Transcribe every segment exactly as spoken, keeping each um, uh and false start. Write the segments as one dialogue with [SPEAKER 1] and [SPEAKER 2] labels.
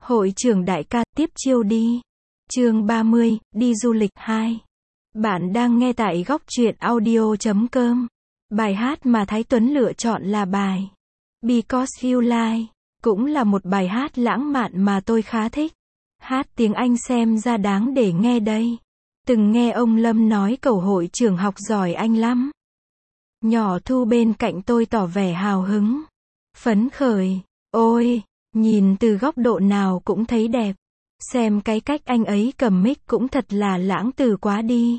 [SPEAKER 1] Hội trưởng đại ca, tiếp chiêu đi. Chương ba mươi, đi du lịch hai. Bạn đang nghe tại góc truyện audio chấm com. Bài hát mà Thái Tuấn lựa chọn là bài Because You Lie, cũng là một bài hát lãng mạn mà tôi khá thích. Hát tiếng Anh xem ra đáng để nghe đây. Từng nghe ông Lâm nói cậu hội trưởng học giỏi Anh lắm. Nhỏ Thu bên cạnh tôi tỏ vẻ hào hứng, phấn khởi. Ôi, nhìn từ góc độ nào cũng thấy đẹp. Xem cái cách anh ấy cầm mic cũng thật là lãng từ quá đi.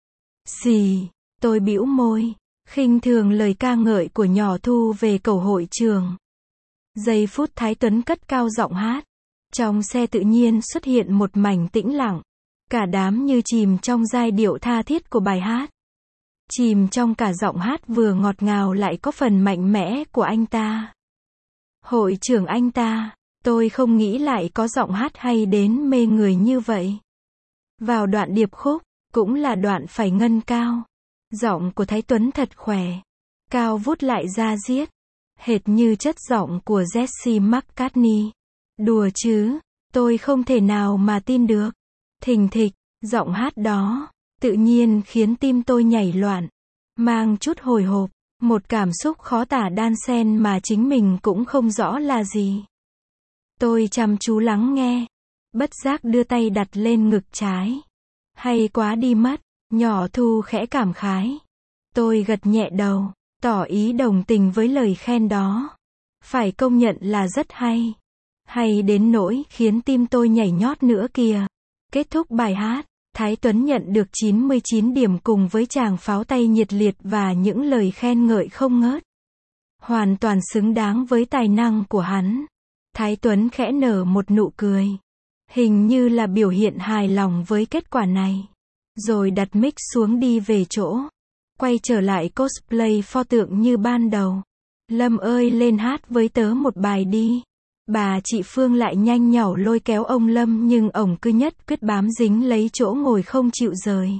[SPEAKER 1] Xì, tôi bĩu môi, khinh thường lời ca ngợi của nhỏ Thu về cậu hội trưởng. Giây phút Thái Tuấn cất cao giọng hát, trong xe tự nhiên xuất hiện một mảnh tĩnh lặng. Cả đám như chìm trong giai điệu tha thiết của bài hát. Chìm trong cả giọng hát vừa ngọt ngào lại có phần mạnh mẽ của anh ta. Hội trưởng anh ta, tôi không nghĩ lại có giọng hát hay đến mê người như vậy. Vào đoạn điệp khúc, cũng là đoạn phải ngân cao. Giọng của Thái Tuấn thật khỏe, cao vút lại da diết, hệt như chất giọng của Jesse McCartney. Đùa chứ, tôi không thể nào mà tin được. Thình thịch, giọng hát đó, tự nhiên khiến tim tôi nhảy loạn, mang chút hồi hộp, một cảm xúc khó tả đan xen mà chính mình cũng không rõ là gì. Tôi chăm chú lắng nghe, bất giác đưa tay đặt lên ngực trái. Hay quá đi mất, nhỏ Thu khẽ cảm khái. Tôi gật nhẹ đầu, tỏ ý đồng tình với lời khen đó. Phải công nhận là rất hay. Hay đến nỗi khiến tim tôi nhảy nhót nữa kìa. Kết thúc bài hát, Thái Tuấn nhận được chín mươi chín điểm cùng với tràng pháo tay nhiệt liệt và những lời khen ngợi không ngớt. Hoàn toàn xứng đáng với tài năng của hắn. Thái Tuấn khẽ nở một nụ cười. Hình như là biểu hiện hài lòng với kết quả này. Rồi đặt mic xuống đi về chỗ. Quay trở lại cosplay pho tượng như ban đầu. Lâm ơi, lên hát với tớ một bài đi. Bà chị Phương lại nhanh nhảu lôi kéo ông Lâm nhưng ổng cứ nhất quyết bám dính lấy chỗ ngồi không chịu rời.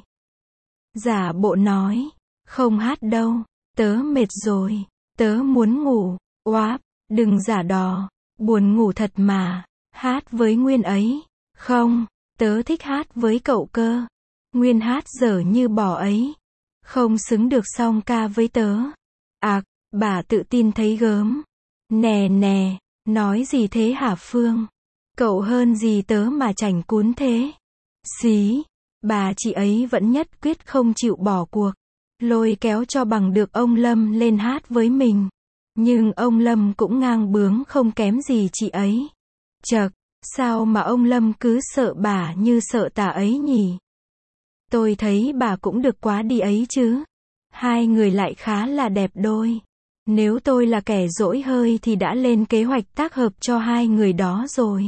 [SPEAKER 1] Giả bộ nói, không hát đâu, tớ mệt rồi, tớ muốn ngủ. Oáp, đừng giả đò, buồn ngủ thật mà, hát với Nguyên ấy. Không, tớ thích hát với cậu cơ. Nguyên hát dở như bò ấy, không xứng được song ca với tớ. À, bà tự tin thấy gớm. Nè nè, nói gì thế hả Phương? Cậu hơn gì tớ mà chảnh cún thế? Xí, bà chị ấy vẫn nhất quyết không chịu bỏ cuộc. Lôi kéo cho bằng được ông Lâm lên hát với mình. Nhưng ông Lâm cũng ngang bướng không kém gì chị ấy. Chậc, sao mà ông Lâm cứ sợ bà như sợ tà ấy nhỉ? Tôi thấy bà cũng được quá đi ấy chứ. Hai người lại khá là đẹp đôi. Nếu tôi là kẻ dỗi hơi thì đã lên kế hoạch tác hợp cho hai người đó rồi.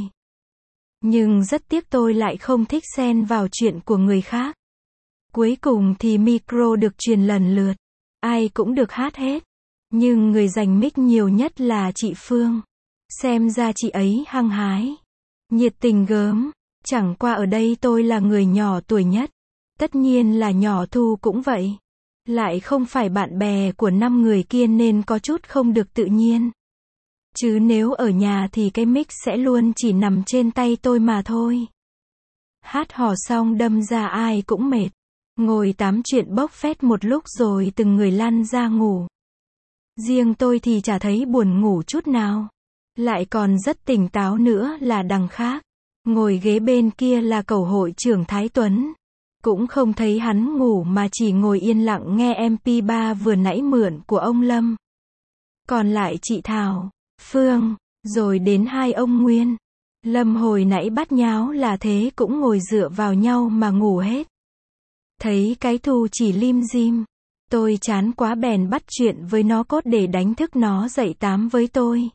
[SPEAKER 1] Nhưng rất tiếc tôi lại không thích xen vào chuyện của người khác. Cuối cùng thì micro được truyền lần lượt. Ai cũng được hát hết. Nhưng người giành mic nhiều nhất là chị Phương. Xem ra chị ấy hăng hái, nhiệt tình gớm. Chẳng qua ở đây tôi là người nhỏ tuổi nhất. Tất nhiên là nhỏ Thu cũng vậy. Lại không phải bạn bè của năm người kia nên có chút không được tự nhiên. Chứ nếu ở nhà thì cái mic sẽ luôn chỉ nằm trên tay tôi mà thôi. Hát hò xong đâm ra ai cũng mệt. Ngồi tám chuyện bốc phét một lúc rồi từng người lăn ra ngủ. Riêng tôi thì chả thấy buồn ngủ chút nào. Lại còn rất tỉnh táo nữa là đằng khác. Ngồi ghế bên kia là cậu hội trưởng Thái Tuấn. Cũng không thấy hắn ngủ mà chỉ ngồi yên lặng nghe em pê ba vừa nãy mượn của ông Lâm. Còn lại chị Thảo, Phương, rồi đến hai ông Nguyên. Lâm hồi nãy bắt nháo là thế cũng ngồi dựa vào nhau mà ngủ hết. Thấy cái Thu chỉ lim dim. Tôi chán quá bèn bắt chuyện với nó cốt để đánh thức nó dậy tám với tôi.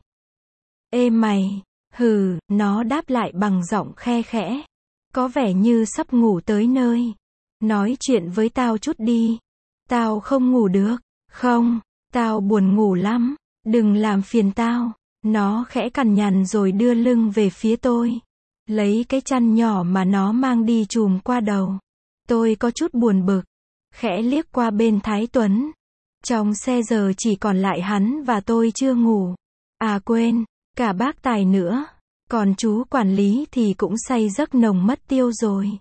[SPEAKER 1] Ê mày, hừ, nó đáp lại bằng giọng khe khẽ. Có vẻ như sắp ngủ tới nơi. Nói chuyện với tao chút đi. Tao không ngủ được. Không, tao buồn ngủ lắm. Đừng làm phiền tao. Nó khẽ cằn nhằn rồi đưa lưng về phía tôi. Lấy cái chăn nhỏ mà nó mang đi trùm qua đầu. Tôi có chút buồn bực. Khẽ liếc qua bên Thái Tuấn. Trong xe giờ chỉ còn lại hắn và tôi chưa ngủ. À quên, cả bác Tài nữa. Còn chú quản lý thì cũng say giấc nồng mất tiêu rồi.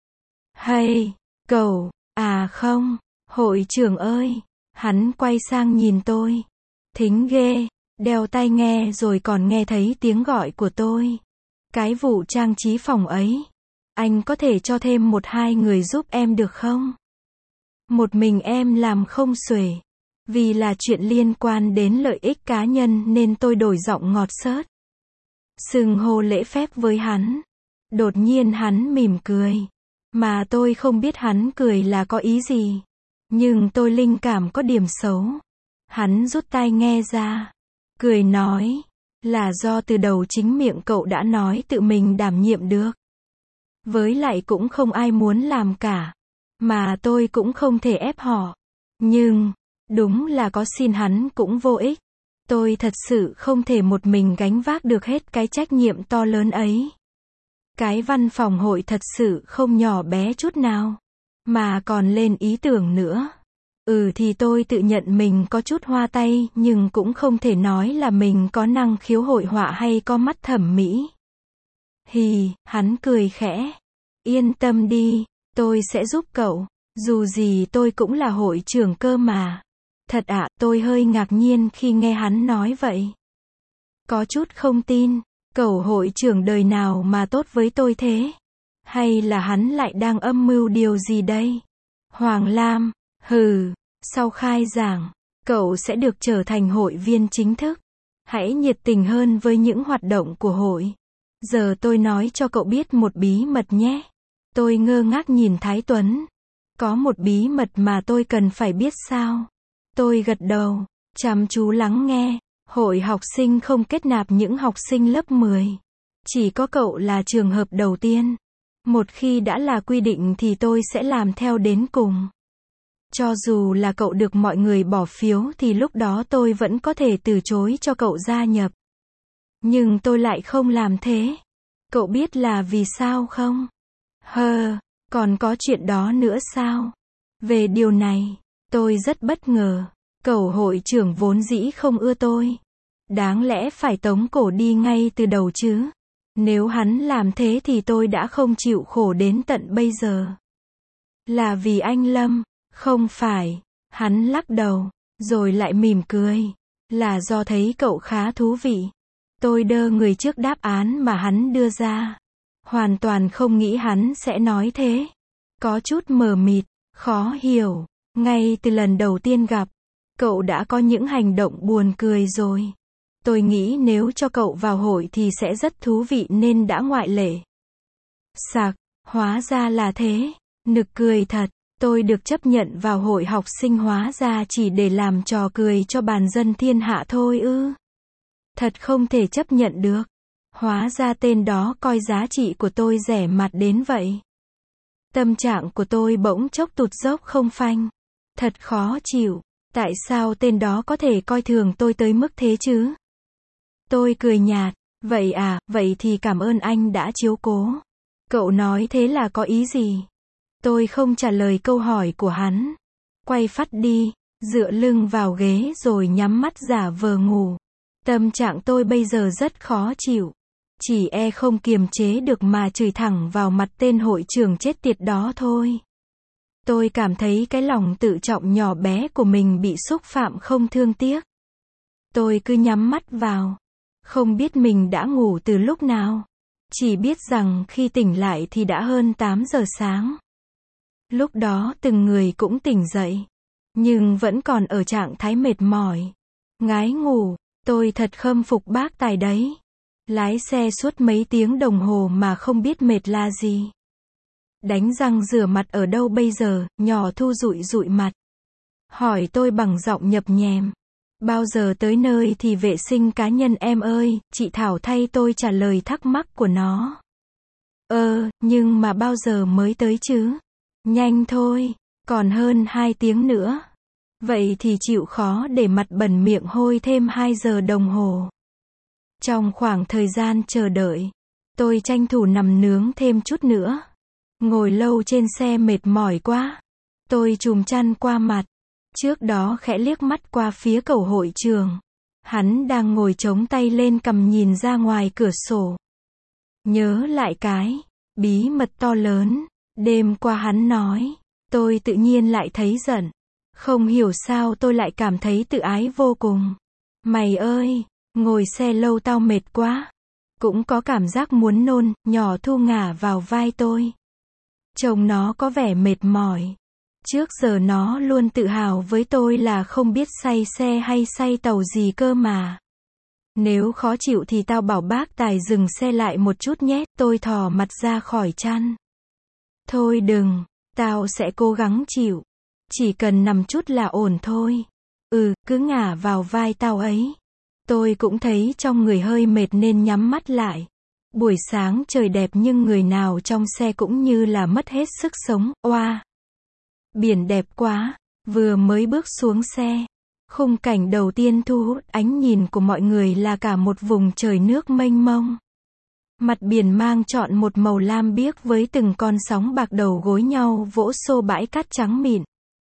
[SPEAKER 1] Hay, cậu, à không, hội trưởng ơi. Hắn quay sang nhìn tôi. Thính ghê, đeo tai nghe rồi còn nghe thấy tiếng gọi của tôi. Cái vụ trang trí phòng ấy, anh có thể cho thêm một hai người giúp em được không? Một mình em làm không xuể. Vì là chuyện liên quan đến lợi ích cá nhân nên tôi đổi giọng ngọt xớt. Xưng hô lễ phép với hắn. Đột nhiên hắn mỉm cười. Mà tôi không biết hắn cười là có ý gì. Nhưng tôi linh cảm có điểm xấu. Hắn rút tai nghe ra. Cười nói. Là do từ đầu chính miệng cậu đã nói tự mình đảm nhiệm được. Với lại cũng không ai muốn làm cả. Mà tôi cũng không thể ép họ. Nhưng, đúng là có xin hắn cũng vô ích. Tôi thật sự không thể một mình gánh vác được hết cái trách nhiệm to lớn ấy. Cái văn phòng hội thật sự không nhỏ bé chút nào. Mà còn lên ý tưởng nữa. Ừ thì tôi tự nhận mình có chút hoa tay nhưng cũng không thể nói là mình có năng khiếu hội họa hay có mắt thẩm mỹ. Hì, hắn cười khẽ. Yên tâm đi, tôi sẽ giúp cậu. Dù gì tôi cũng là hội trưởng cơ mà. Thật ạ, à, tôi hơi ngạc nhiên khi nghe hắn nói vậy. Có chút không tin, cậu hội trưởng đời nào mà tốt với tôi thế? Hay là hắn lại đang âm mưu điều gì đây? Hoàng Lam, hừ, sau khai giảng, cậu sẽ được trở thành hội viên chính thức. Hãy nhiệt tình hơn với những hoạt động của hội. Giờ tôi nói cho cậu biết một bí mật nhé. Tôi ngơ ngác nhìn Thái Tuấn. Có một bí mật mà tôi cần phải biết sao? Tôi gật đầu, chăm chú lắng nghe. Hội học sinh không kết nạp những học sinh lớp mười. Chỉ có cậu là trường hợp đầu tiên. Một khi đã là quy định thì tôi sẽ làm theo đến cùng. Cho dù là cậu được mọi người bỏ phiếu thì lúc đó tôi vẫn có thể từ chối cho cậu gia nhập. Nhưng tôi lại không làm thế. Cậu biết là vì sao không? Hơ, còn có chuyện đó nữa sao? Về điều này, tôi rất bất ngờ. Cậu hội trưởng vốn dĩ không ưa tôi. Đáng lẽ phải tống cổ đi ngay từ đầu chứ. Nếu hắn làm thế thì tôi đã không chịu khổ đến tận bây giờ. Là vì anh Lâm, không phải. Hắn lắc đầu, rồi lại mỉm cười. Là do thấy cậu khá thú vị. Tôi đơ người trước đáp án mà hắn đưa ra. Hoàn toàn không nghĩ hắn sẽ nói thế. Có chút mờ mịt, khó hiểu. Ngay từ lần đầu tiên gặp, cậu đã có những hành động buồn cười rồi. Tôi nghĩ nếu cho cậu vào hội thì sẽ rất thú vị nên đã ngoại lệ. Sạc, hóa ra là thế. Nực cười thật, tôi được chấp nhận vào hội học sinh hóa ra chỉ để làm trò cười cho bàn dân thiên hạ thôi ư. Thật không thể chấp nhận được. Hóa ra tên đó coi giá trị của tôi rẻ mạt đến vậy. Tâm trạng của tôi bỗng chốc tụt dốc không phanh. Thật khó chịu. Tại sao tên đó có thể coi thường tôi tới mức thế chứ? Tôi cười nhạt. Vậy à, vậy thì cảm ơn anh đã chiếu cố. Cậu nói thế là có ý gì? Tôi không trả lời câu hỏi của hắn. Quay phắt đi, dựa lưng vào ghế rồi nhắm mắt giả vờ ngủ. Tâm trạng tôi bây giờ rất khó chịu. Chỉ e không kiềm chế được mà chửi thẳng vào mặt tên hội trưởng chết tiệt đó thôi. Tôi cảm thấy cái lòng tự trọng nhỏ bé của mình bị xúc phạm không thương tiếc. Tôi cứ nhắm mắt vào. Không biết mình đã ngủ từ lúc nào. Chỉ biết rằng khi tỉnh lại thì đã hơn tám giờ sáng. Lúc đó từng người cũng tỉnh dậy. Nhưng vẫn còn ở trạng thái mệt mỏi. Ngái ngủ. Tôi thật khâm phục bác tài đấy. Lái xe suốt mấy tiếng đồng hồ mà không biết mệt là gì. Đánh răng rửa mặt ở đâu bây giờ? Nhỏ Thu dụi dụi mặt. Hỏi tôi bằng giọng nhập nhèm. Bao giờ tới nơi thì vệ sinh cá nhân em ơi? Chị Thảo thay tôi trả lời thắc mắc của nó. Ờ, nhưng mà bao giờ mới tới chứ? Nhanh thôi, còn hơn hai tiếng nữa. Vậy thì chịu khó để mặt bẩn miệng hôi thêm hai giờ đồng hồ. Trong khoảng thời gian chờ đợi, tôi tranh thủ nằm nướng thêm chút nữa. Ngồi lâu trên xe mệt mỏi quá. Tôi chùm chăn qua mặt. Trước đó khẽ liếc mắt qua phía cậu hội trường. Hắn đang ngồi chống tay lên cằm nhìn ra ngoài cửa sổ. Nhớ lại cái bí mật to lớn, đêm qua hắn nói, tôi tự nhiên lại thấy giận. Không hiểu sao tôi lại cảm thấy tự ái vô cùng. Mày ơi, ngồi xe lâu tao mệt quá. Cũng có cảm giác muốn nôn, nhỏ Thu ngả vào vai tôi. Trông nó có vẻ mệt mỏi. Trước giờ nó luôn tự hào với tôi là không biết say xe hay say tàu gì cơ mà. Nếu khó chịu thì tao bảo bác tài dừng xe lại một chút nhé, tôi thò mặt ra khỏi chăn. Thôi đừng, tao sẽ cố gắng chịu. Chỉ cần nằm chút là ổn thôi. Ừ, cứ ngả vào vai tao ấy. Tôi cũng thấy trong người hơi mệt nên nhắm mắt lại. Buổi sáng trời đẹp nhưng người nào trong xe cũng như là mất hết sức sống, oa. Biển đẹp quá, vừa mới bước xuống xe. Khung cảnh đầu tiên thu hút ánh nhìn của mọi người là cả một vùng trời nước mênh mông. Mặt biển mang trọn một màu lam biếc với từng con sóng bạc đầu gối nhau vỗ xô bãi cát trắng mịn.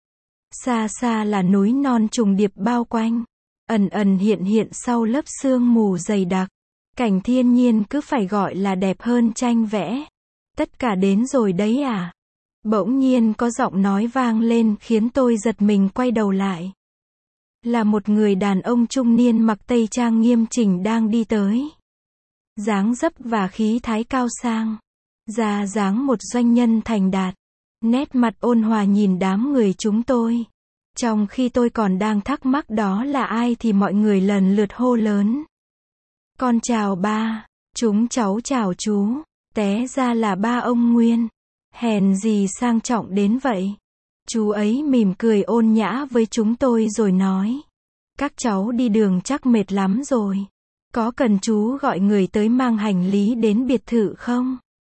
[SPEAKER 1] Xa xa là núi non trùng điệp bao quanh, ẩn ẩn hiện hiện sau lớp sương mù dày đặc. Cảnh thiên nhiên cứ phải gọi là đẹp hơn tranh vẽ. Tất cả đến rồi đấy à? Bỗng nhiên có giọng nói vang lên khiến tôi giật mình quay đầu lại. Là một người đàn ông trung niên mặc tây trang nghiêm chỉnh đang đi tới. Dáng dấp và khí thái cao sang. Ra dáng một doanh nhân thành đạt. Nét mặt ôn hòa nhìn đám người chúng tôi. Trong khi tôi còn đang thắc mắc đó là ai thì mọi người lần lượt hô lớn. Con chào ba, chúng cháu chào chú. Té ra là ba ông Nguyên. Hèn gì sang trọng đến vậy. Chú ấy mỉm cười ôn nhã với chúng tôi rồi nói. Các cháu đi đường chắc mệt lắm rồi. Có cần chú gọi người tới mang hành lý đến biệt thự không?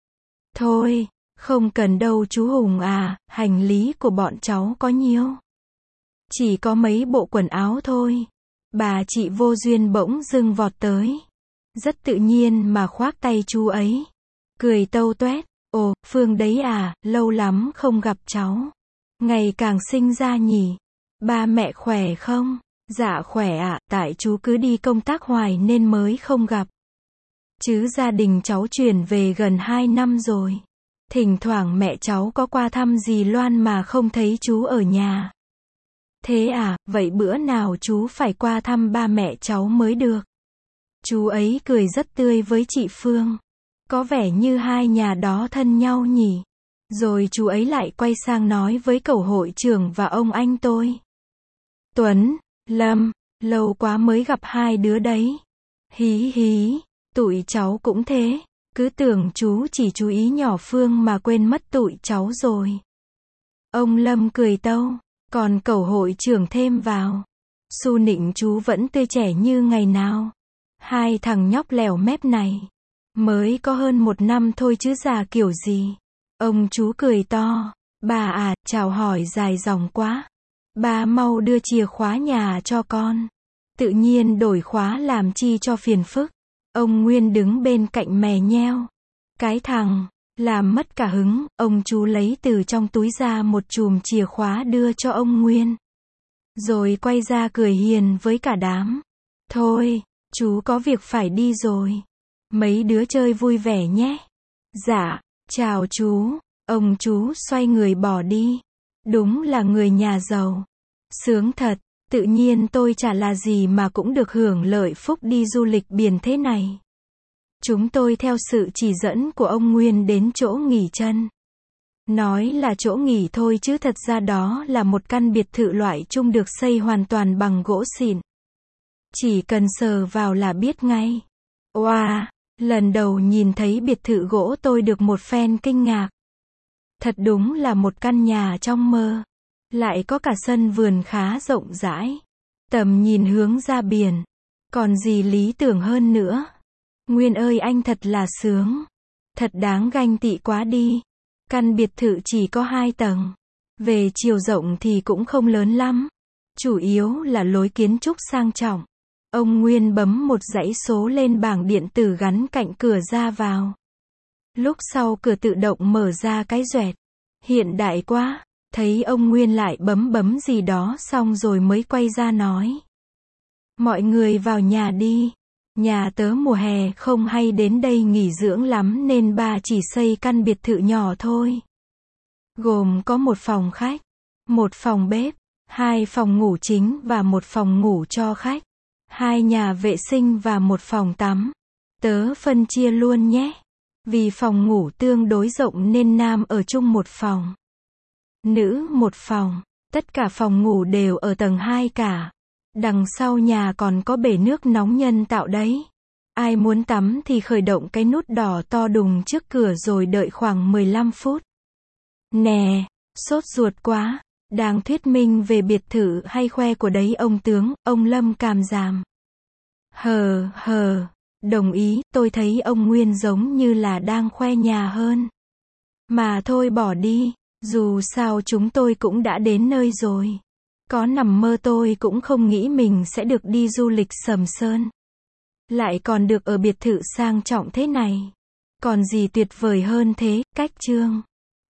[SPEAKER 1] Thôi, không cần đâu chú Hùng à, hành lý của bọn cháu có nhiêu? Chỉ có mấy bộ quần áo thôi. Bà chị vô duyên bỗng dưng vọt tới. Rất tự nhiên mà khoác tay chú ấy. Cười tâu toét. Ồ, Phương đấy à, lâu lắm không gặp cháu. Ngày càng sinh ra nhỉ. Ba mẹ khỏe không? Dạ khỏe ạ, à, tại chú cứ đi công tác hoài nên mới không gặp. Chứ gia đình cháu chuyển về gần hai năm rồi. Thỉnh thoảng mẹ cháu có qua thăm dì Loan mà không thấy chú ở nhà. Thế à, vậy bữa nào chú phải qua thăm ba mẹ cháu mới được. Chú ấy cười rất tươi với chị Phương. Có vẻ như hai nhà đó thân nhau nhỉ. Rồi chú ấy lại quay sang nói với cẩu hội trưởng và ông anh tôi. Tuấn, Lâm, lâu quá mới gặp hai đứa đấy. Hí hí, tụi cháu cũng thế. Cứ tưởng chú chỉ chú ý nhỏ Phương mà quên mất tụi cháu rồi. Ông Lâm cười tâu, còn cẩu hội trưởng thêm vào. Su nịnh chú vẫn tươi trẻ như ngày nào. Hai thằng nhóc lèo mép này. Mới có hơn một năm thôi chứ già kiểu gì. Ông chú cười to. Bà à, chào hỏi dài dòng quá. Bà mau đưa chìa khóa nhà cho con. Tự nhiên đổi khóa làm chi cho phiền phức. Ông Nguyên đứng bên cạnh mè nheo. Cái thằng, làm mất cả hứng, ông chú lấy từ trong túi ra một chùm chìa khóa đưa cho ông Nguyên. Rồi quay ra cười hiền với cả đám. Thôi, chú có việc phải đi rồi. Mấy đứa chơi vui vẻ nhé. Dạ, chào chú. Ông chú xoay người bỏ đi. Đúng là người nhà giàu. Sướng thật, tự nhiên tôi chả là gì mà cũng được hưởng lợi phúc đi du lịch biển thế này. Chúng tôi theo sự chỉ dẫn của ông Nguyên đến chỗ nghỉ chân. Nói là chỗ nghỉ thôi chứ thật ra đó là một căn biệt thự loại chung được xây hoàn toàn bằng gỗ xịn. Chỉ cần sờ vào là biết ngay. Oa, lần đầu nhìn thấy biệt thự gỗ tôi được một phen kinh ngạc. Thật đúng là một căn nhà trong mơ. Lại có cả sân vườn khá rộng rãi. Tầm nhìn hướng ra biển. Còn gì lý tưởng hơn nữa. Nguyên ơi anh thật là sướng. Thật đáng ganh tị quá đi. Căn biệt thự chỉ có hai tầng. Về chiều rộng thì cũng không lớn lắm. Chủ yếu là lối kiến trúc sang trọng. Ông Nguyên bấm một dãy số lên bảng điện tử gắn cạnh cửa ra vào. Lúc sau cửa tự động mở ra cái doẹt. Hiện đại quá. Thấy ông Nguyên lại bấm bấm gì đó xong rồi mới quay ra nói. Mọi người vào nhà đi. Nhà tớ mùa hè không hay đến đây nghỉ dưỡng lắm nên ba chỉ xây căn biệt thự nhỏ thôi. Gồm có một phòng khách, một phòng bếp, hai phòng ngủ chính và một phòng ngủ cho khách, hai nhà vệ sinh và một phòng tắm. Tớ phân chia luôn nhé. Vì phòng ngủ tương đối rộng nên nam ở chung một phòng, nữ một phòng. Tất cả phòng ngủ đều ở tầng hai cả. Đằng sau nhà còn có bể nước nóng nhân tạo đấy. Ai muốn tắm thì khởi động cái nút đỏ to đùng trước cửa rồi đợi khoảng mười lăm phút. Nè, sốt ruột quá. Đang thuyết minh về biệt thự hay khoe của đấy ông tướng, ông Lâm Càm Giảm. Hờ, hờ, đồng ý, tôi thấy ông Nguyên giống như là đang khoe nhà hơn. Mà thôi bỏ đi, dù sao chúng tôi cũng đã đến nơi rồi. Có nằm mơ tôi cũng không nghĩ mình sẽ được đi du lịch Sầm Sơn. Lại còn được ở biệt thự sang trọng thế này. Còn gì tuyệt vời hơn thế, cách chương.